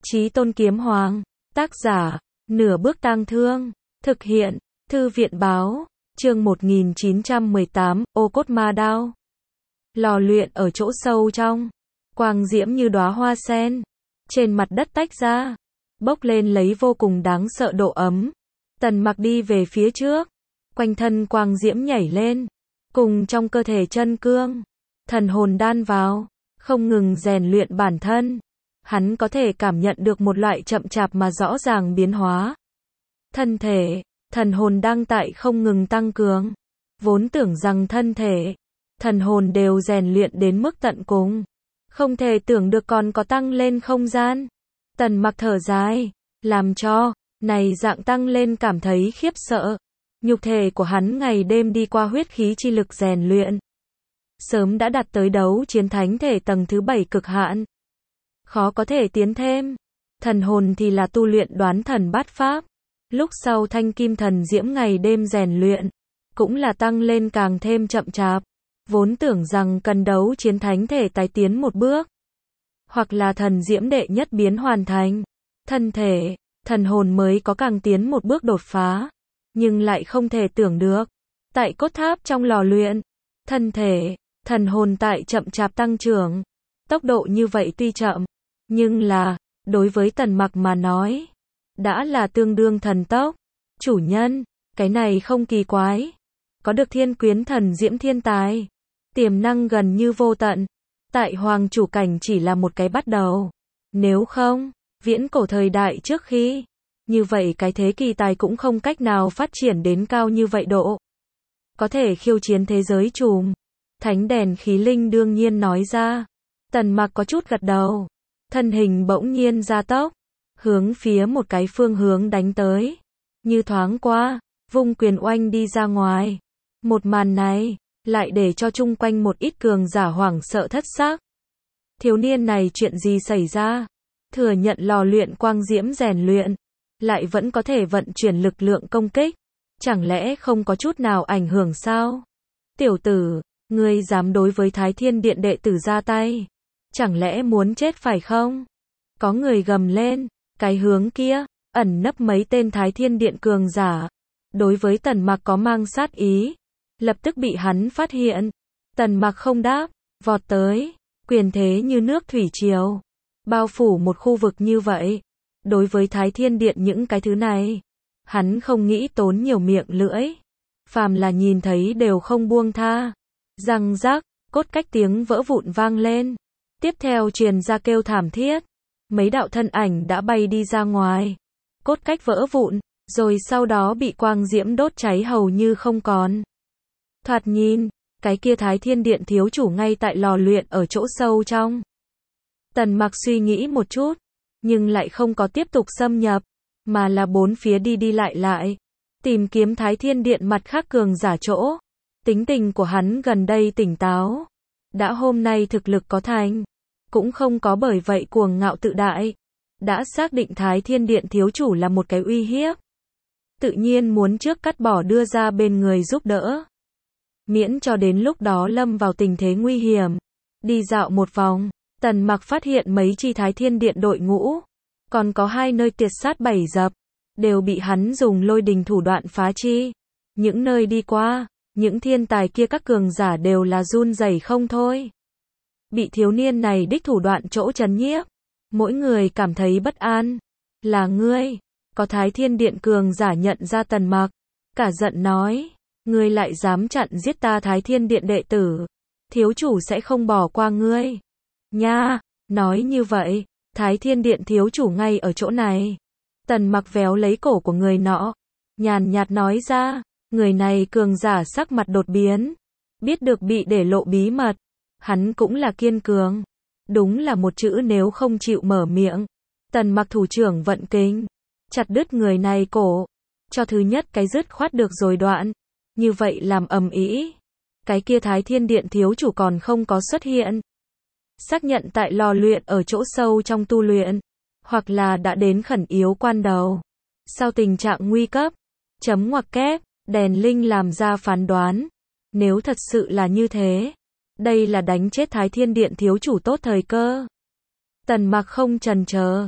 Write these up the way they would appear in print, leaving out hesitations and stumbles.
Chí Tôn Kiếm Hoàng, tác giả, Nửa Bước Tang Thương, thực hiện, Thư viện báo, chương 1918, ô cốt ma đao. Lò luyện ở chỗ sâu trong, quang diễm như đóa hoa sen, trên mặt đất tách ra, bốc lên lấy vô cùng đáng sợ độ ấm. Tần Mặc đi về phía trước, quanh thân quang diễm nhảy lên, cùng trong cơ thể chân cương, thần hồn đan vào, không ngừng rèn luyện bản thân. Hắn có thể cảm nhận được một loại chậm chạp mà rõ ràng biến hóa. Thân thể, thần hồn đang tại không ngừng tăng cường. Vốn tưởng rằng thân thể, thần hồn đều rèn luyện đến mức tận cùng. Không thể tưởng được còn có tăng lên không gian. Tần Mặc thở dài, làm cho, này dạng tăng lên cảm thấy khiếp sợ. Nhục thể của hắn ngày đêm đi qua huyết khí chi lực rèn luyện. Sớm đã đạt tới đấu chiến thánh thể tầng thứ 7 cực hạn. Khó có thể tiến thêm. Thần hồn thì là tu luyện đoán thần bát pháp. Lúc sau thanh kim thần diễm ngày đêm rèn luyện, cũng là tăng lên càng thêm chậm chạp. Vốn tưởng rằng cần đấu chiến thánh thể tái tiến một bước, hoặc là thần diễm đệ nhất biến hoàn thành, thân thể, thần hồn mới có càng tiến một bước đột phá. Nhưng lại không thể tưởng được, tại cốt tháp trong lò luyện, thân thể, thần hồn tại chậm chạp tăng trưởng. Tốc độ như vậy tuy chậm, nhưng là, đối với Tần Mặc mà nói, đã là tương đương thần tốc. Chủ nhân, cái này không kỳ quái. Có được thiên quyến thần diễm thiên tài, tiềm năng gần như vô tận. Tại hoàng chủ cảnh chỉ là một cái bắt đầu. Nếu không, viễn cổ thời đại trước khi, như vậy cái thế kỳ tài cũng không cách nào phát triển đến cao như vậy độ. Có thể khiêu chiến thế giới trùm. Thánh đèn khí linh đương nhiên nói ra. Tần Mặc có chút gật đầu. Thân hình bỗng nhiên gia tốc, hướng phía một cái phương hướng đánh tới. Như thoáng qua, vung quyền oanh đi ra ngoài. Một màn này, lại để cho chung quanh một ít cường giả hoảng sợ thất xác. Thiếu niên này chuyện gì xảy ra? Thừa nhận lò luyện quang diễm rèn luyện, lại vẫn có thể vận chuyển lực lượng công kích. Chẳng lẽ không có chút nào ảnh hưởng sao? Tiểu tử, ngươi dám đối với Thái Thiên Điện đệ tử ra tay? Chẳng lẽ muốn chết phải không? Có người gầm lên, cái hướng kia, ẩn nấp mấy tên Thái Thiên Điện cường giả. Đối với Tần Mặc có mang sát ý, lập tức bị hắn phát hiện. Tần Mặc không đáp, vọt tới, quyền thế như nước thủy triều, bao phủ một khu vực như vậy. Đối với Thái Thiên Điện những cái thứ này, hắn không nghĩ tốn nhiều miệng lưỡi. Phàm là nhìn thấy đều không buông tha. Răng rắc, cốt cách tiếng vỡ vụn vang lên. Tiếp theo truyền ra kêu thảm thiết. Mấy đạo thân ảnh đã bay đi ra ngoài. Cốt cách vỡ vụn, rồi sau đó bị quang diễm đốt cháy hầu như không còn. Thoạt nhìn, cái kia Thái Thiên Điện thiếu chủ ngay tại lò luyện ở chỗ sâu trong. Tần Mặc suy nghĩ một chút, nhưng lại không có tiếp tục xâm nhập, mà là bốn phía đi đi lại lại, tìm kiếm Thái Thiên Điện mặt khác cường giả chỗ. Tính tình của hắn gần đây tỉnh táo. Đã hôm nay thực lực có thành, cũng không có bởi vậy cuồng ngạo tự đại. Đã xác định Thái Thiên Điện thiếu chủ là một cái uy hiếp, tự nhiên muốn trước cắt bỏ đưa ra bên người giúp đỡ. Miễn cho đến lúc đó lâm vào tình thế nguy hiểm. Đi dạo một vòng, Tần Mặc phát hiện mấy chi Thái Thiên Điện đội ngũ, còn có hai nơi tiệt sát bảy dập, đều bị hắn dùng lôi đình thủ đoạn phá chi. Những nơi đi qua, những thiên tài kia các cường giả đều là run rẩy không thôi. Bị thiếu niên này đích thủ đoạn chỗ trấn nhiếp, mỗi người cảm thấy bất an. Là ngươi? Có Thái Thiên Điện cường giả nhận ra Tần Mặc, cả giận nói, ngươi lại dám chặn giết ta Thái Thiên Điện đệ tử, thiếu chủ sẽ không bỏ qua ngươi. Nha, nói như vậy, Thái Thiên Điện thiếu chủ ngay ở chỗ này. Tần Mặc véo lấy cổ của người nọ, nhàn nhạt nói ra. Người này cường giả sắc mặt đột biến, biết được bị để lộ bí mật, hắn cũng là kiên cường. Đúng là một chữ nếu không chịu mở miệng. Tần Mặc thủ trưởng vận kinh, chặt đứt người này cổ, cho thứ nhất cái dứt khoát được rồi đoạn. Như vậy làm ầm ĩ, cái kia Thái Thiên Điện thiếu chủ còn không có xuất hiện. Xác nhận tại lò luyện ở chỗ sâu trong tu luyện, hoặc là đã đến khẩn yếu quan đầu. Sau tình trạng nguy cấp, chấm ngoặc kép, đèn linh làm ra phán đoán. Nếu thật sự là như thế, đây là đánh chết Thái Thiên Điện thiếu chủ tốt thời cơ. Tần Mặc không chần chờ,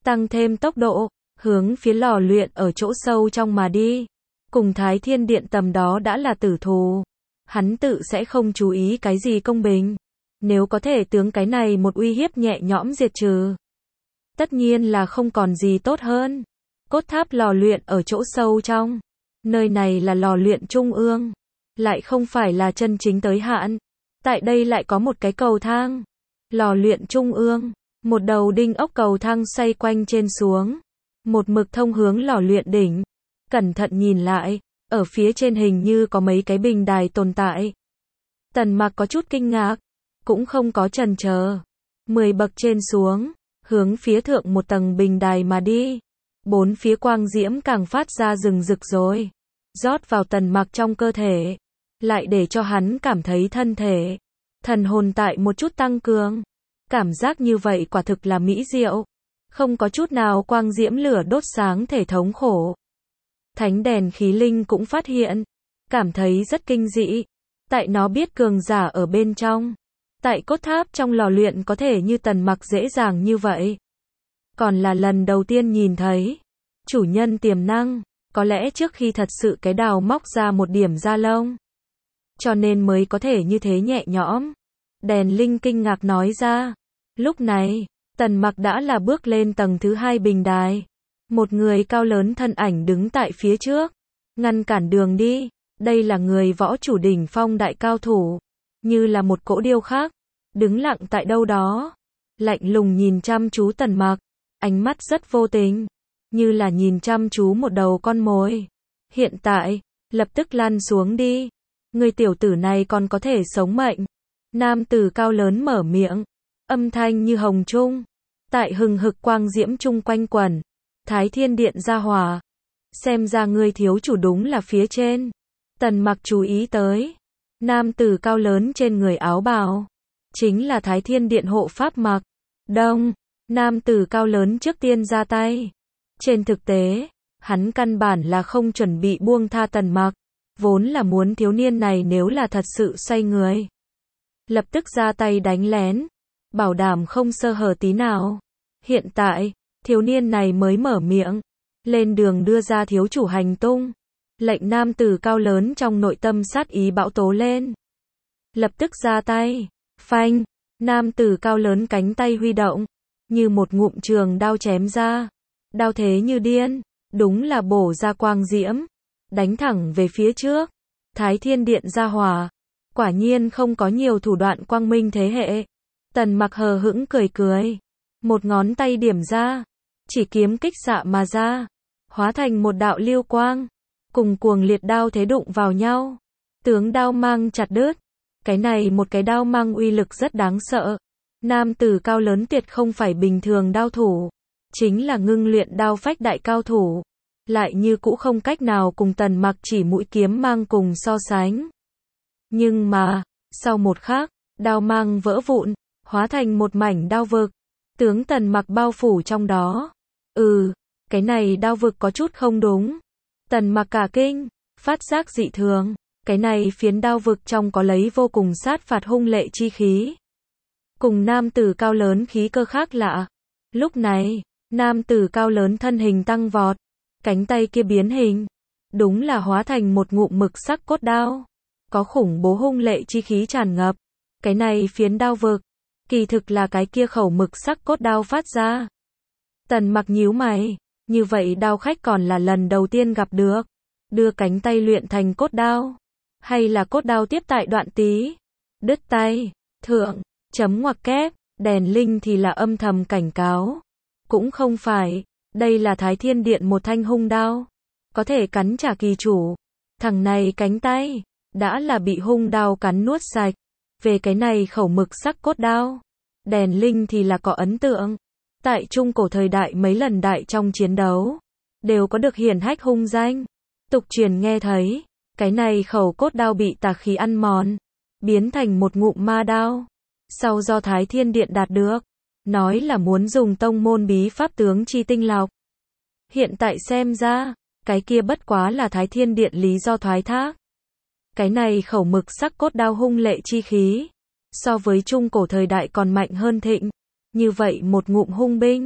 tăng thêm tốc độ, hướng phía lò luyện ở chỗ sâu trong mà đi. Cùng Thái Thiên Điện tầm đó đã là tử thù. Hắn tự sẽ không chú ý cái gì công bình. Nếu có thể tướng cái này một uy hiếp nhẹ nhõm diệt trừ, tất nhiên là không còn gì tốt hơn. Cốt tháp lò luyện ở chỗ sâu trong. Nơi này là lò luyện trung ương, lại không phải là chân chính tới hạn. Tại đây lại có một cái cầu thang. Lò luyện trung ương, một đầu đinh ốc cầu thang xoay quanh trên xuống, một mực thông hướng lò luyện đỉnh. Cẩn thận nhìn lại, ở phía trên hình như có mấy cái bình đài tồn tại. Tần Mặc có chút kinh ngạc, cũng không có chần chờ. 10 bậc trên xuống, hướng phía thượng một tầng bình đài mà đi. Bốn phía quang diễm càng phát ra rừng rực rồi, rót vào Tần Mặc trong cơ thể, lại để cho hắn cảm thấy thân thể, thần hồn tại một chút tăng cường. Cảm giác như vậy quả thực là mỹ diệu, không có chút nào quang diễm lửa đốt sáng thể thống khổ. Thánh đèn khí linh cũng phát hiện, cảm thấy rất kinh dị. Tại nó biết cường giả ở bên trong, tại cốt tháp trong lò luyện có thể như Tần Mặc dễ dàng như vậy. Còn là lần đầu tiên nhìn thấy chủ nhân tiềm năng, có lẽ trước khi thật sự cái đào móc ra một điểm da lông, cho nên mới có thể như thế nhẹ nhõm. Đèn linh kinh ngạc nói ra. Lúc này, Tần Mặc đã là bước lên tầng thứ 2 bình đài. Một người cao lớn thân ảnh đứng tại phía trước, ngăn cản đường đi. Đây là người võ chủ đỉnh phong đại cao thủ, như là một cỗ điêu khắc, đứng lặng tại đâu đó, lạnh lùng nhìn chăm chú Tần Mặc, ánh mắt rất vô tình, như là nhìn chăm chú một đầu con mồi. Hiện tại, lập tức lăn xuống đi. Người tiểu tử này còn có thể sống mệnh. Nam tử cao lớn mở miệng, âm thanh như hồng trung, tại hừng hực quang diễm chung quanh quẩn. Thái Thiên Điện ra hỏa, xem ra ngươi thiếu chủ đúng là phía trên. Tần Mặc chú ý tới, nam tử cao lớn trên người áo bào, chính là Thái Thiên Điện hộ pháp Mặc Đông. Nam tử cao lớn trước tiên ra tay. Trên thực tế, hắn căn bản là không chuẩn bị buông tha Tần Mặc, vốn là muốn thiếu niên này nếu là thật sự xoay người, lập tức ra tay đánh lén, bảo đảm không sơ hở tí nào. Hiện tại, thiếu niên này mới mở miệng, lên đường đưa ra thiếu chủ hành tung. Lệnh nam tử cao lớn trong nội tâm sát ý bão tố lên. Lập tức ra tay. Phanh, nam tử cao lớn cánh tay huy động, như một ngụm trường đao chém ra. Đao thế như điên, đúng là bổ ra quang diễm, đánh thẳng về phía trước. Thái Thiên Điện ra hỏa, quả nhiên không có nhiều thủ đoạn quang minh thế hệ. Tần Mặc hờ hững cười cười, một ngón tay điểm ra, chỉ kiếm kích xạ mà ra, hóa thành một đạo lưu quang, cùng cuồng liệt đao thế đụng vào nhau. Tướng đao mang chặt đứt. Cái này một cái đao mang uy lực rất đáng sợ. Nam tử cao lớn tuyệt không phải bình thường đao thủ, chính là ngưng luyện đao phách đại cao thủ, lại như cũ không cách nào cùng Tần Mặc chỉ mũi kiếm mang cùng so sánh. Nhưng mà, sau một khắc, đao mang vỡ vụn, hóa thành một mảnh đao vực, tướng Tần Mặc bao phủ trong đó. Cái này đao vực có chút không đúng. Tần Mặc cả kinh, phát giác dị thường, cái này phiến đao vực trong có lấy vô cùng sát phạt hung lệ chi khí, cùng nam tử cao lớn khí cơ khác lạ. Lúc này, nam tử cao lớn thân hình tăng vọt, cánh tay kia biến hình, đúng là hóa thành một ngụm mực sắc cốt đao, có khủng bố hung lệ chi khí tràn ngập. Cái này phiến đao vực, kỳ thực là cái kia khẩu mực sắc cốt đao phát ra. Tần Mặc nhíu mày, như vậy đao khách còn là lần đầu tiên gặp được. Đưa cánh tay luyện thành cốt đao, hay là cốt đao tiếp tại đoạn tí, đứt tay, thượng, chấm ngoặc kép. Đèn linh thì là âm thầm cảnh cáo. Cũng không phải, đây là Thái Thiên Điện một thanh hung đao, có thể cắn trả kỳ chủ. Thằng này cánh tay, đã là bị hung đao cắn nuốt sạch. Về cái này khẩu mực sắc cốt đao, đèn linh thì là có ấn tượng. Tại trung cổ thời đại mấy lần đại trong chiến đấu, đều có được hiển hách hung danh. Tục truyền nghe thấy, cái này khẩu cốt đao bị tà khí ăn mòn, biến thành một ngụm ma đao. Sau do Thái Thiên Điện đạt được, nói là muốn dùng tông môn bí pháp tướng chi tinh lọc. Hiện tại xem ra, cái kia bất quá là Thái Thiên Điện lý do thoái thác. Cái này khẩu mực sắc cốt đao hung lệ chi khí, so với trung cổ thời đại còn mạnh hơn thịnh. Như vậy một ngụm hung binh,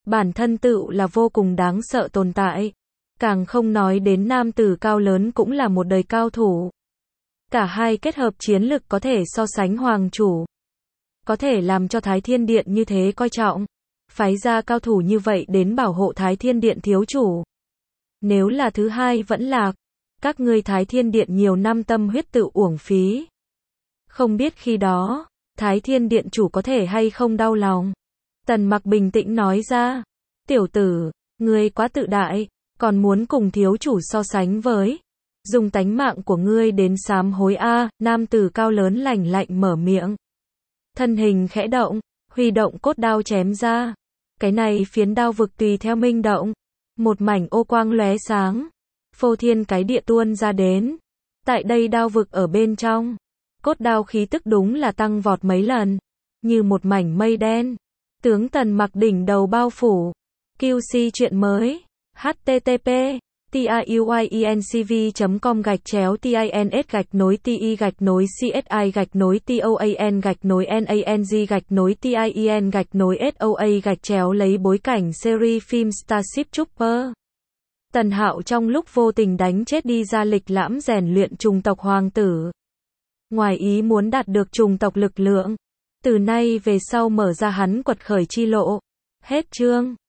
Bản thân tựu là vô cùng đáng sợ tồn tại. Càng không nói đến nam tử cao lớn cũng là một đời cao thủ. Cả hai kết hợp chiến lực có thể so sánh hoàng chủ. Có thể làm cho Thái Thiên Điện như thế coi trọng. Phái ra cao thủ như vậy đến bảo hộ Thái Thiên Điện thiếu chủ. Nếu là thứ hai vẫn lạc, các ngươi Thái Thiên Điện nhiều năm tâm huyết tự uổng phí. Không biết khi đó, Thái Thiên Điện chủ có thể hay không đau lòng. Tần Mặc bình tĩnh nói ra, tiểu tử, ngươi quá tự đại, còn muốn cùng thiếu chủ so sánh với. Dùng tánh mạng của ngươi đến sám hối a. Nam tử cao lớn lạnh lạnh mở miệng. Thân hình khẽ động, huy động cốt đao chém ra. Cái này phiến đao vực tùy theo minh động. Một mảnh ô quang lóe sáng. Phô thiên cái địa tuôn ra đến. Tại đây đao vực ở bên trong. Cốt đao khí tức đúng là tăng vọt mấy lần. Như một mảnh mây đen. Tướng Tần Mặc đỉnh đầu bao phủ. QC chuyện mới. http tiuyencv.com/TINS-TIN-NANG-TIEN-SOA lấy bối cảnh series phim Starship Trooper. Tần Hạo trong lúc vô tình đánh chết đi ra lịch lãm rèn luyện trùng tộc hoàng tử. Ngoài ý muốn đạt được trùng tộc lực lượng. Từ nay về sau mở ra hắn quật khởi chi lộ. Hết chương.